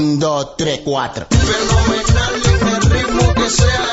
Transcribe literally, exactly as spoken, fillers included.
Un, dos, tres, cuatro. Fenomenal en el ritmo que sea.